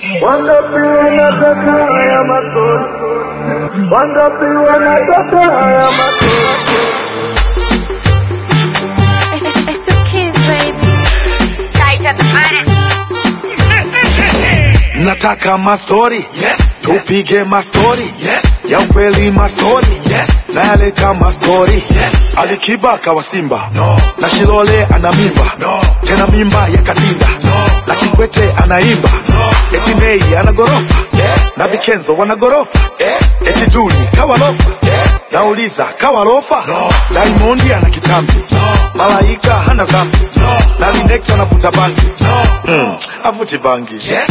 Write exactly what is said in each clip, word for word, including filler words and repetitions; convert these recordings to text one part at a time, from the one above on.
Wangapi wanataka haya makosa? Wangapi wanataka haya makosa? It's the kids, baby. Tight at the finest. Nataka mastori, Yes. tupige mastori, Yes. ya ukweli mastori, Yes. naleta mastori. Yes. Alikiba kawa Simba, No. na Shilole ana mimba, No. tena mimba ya Kadinda, No. na Kikwete anaimba, No. eti Nei ana gorofa, Yeah. na Vikenzo wana gorofa, Yeah. eti Duli kawa lofa, Yeah. nauliza kawa lofa, No. Diamond ana kitambi, No. Malaika hana zambi, No. na Linex anavuta bangi, No. mm, avuti bangi. Yes. Yes.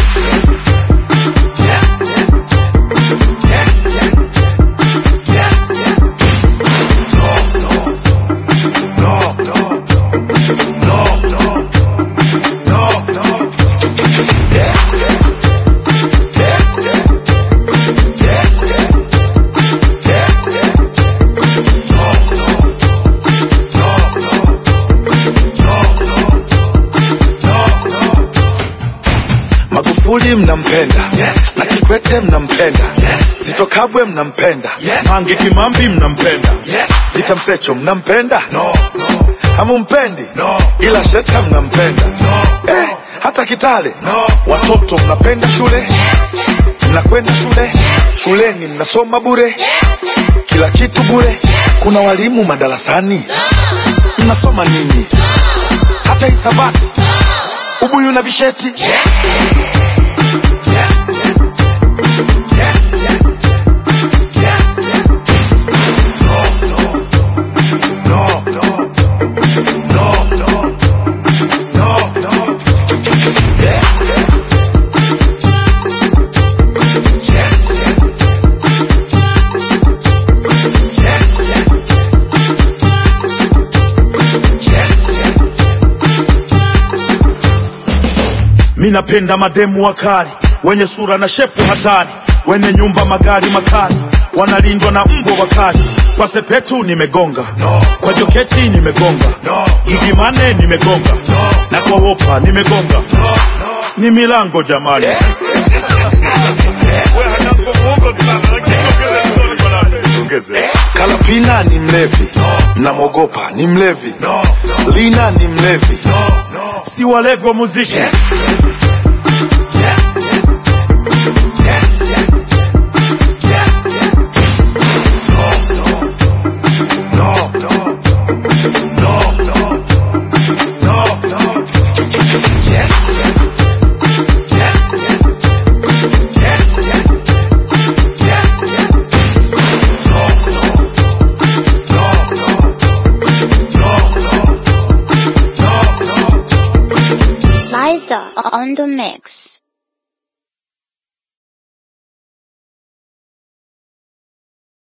Yes. Yes. Yes. No. No. No. No. No. No. No. No. Yeah. Yeah. Yeah. Yeah. Yeah. Yeah. Yeah. Yeah. No. No. No. No. No. No. No. Magufuli mnampenda, Yes. na Kikwete mnampenda, Yes. Zitto Kabwe mnampenda, Yes. Mange Kimambi mnampenda, Yes. Peter Msecho mnampenda, No. No. hamumpendi, No. ila Sheta mnampenda, No. eh, hata Kitale, No. watoto mnapenda shule, mnakwenda shule, shuleni mnasoma bure, kila kitu bure, kuna walimu madarasani, mnasoma nini? Hata hisabati, ubuyu na visheti. Yes. Yes. Yes. Yes. Yes. No. No. No. No. No. No. No. No. Yeah. Yeah. Yes. Yes. Yes. Yes. Mi napenda mademu wakali, wenye sura na shepu hatari, wenye nyumba magari makali, wanalindwa na mbwa wakali. Kwa Sepetu nimegonga, No. kwa Joketi nimegonga, No. Gigimane nimegonga, No. na kwa Wopa nimegonga. No. No. Ni milango jamani. Yeah. Kalapina ni mlevi, mnamwogopa ni mlevi, No. Lina ni mlevi, No. No. si walevi wa muziki. Yes. Yes. Yes. Yes. Yes. Yes. No. No. No. No. No. No. No. No. Yes. Yes. Yes. Yes. Yes. Yes. Yes. No. No. No. No. No. No. No. Liza on the mix.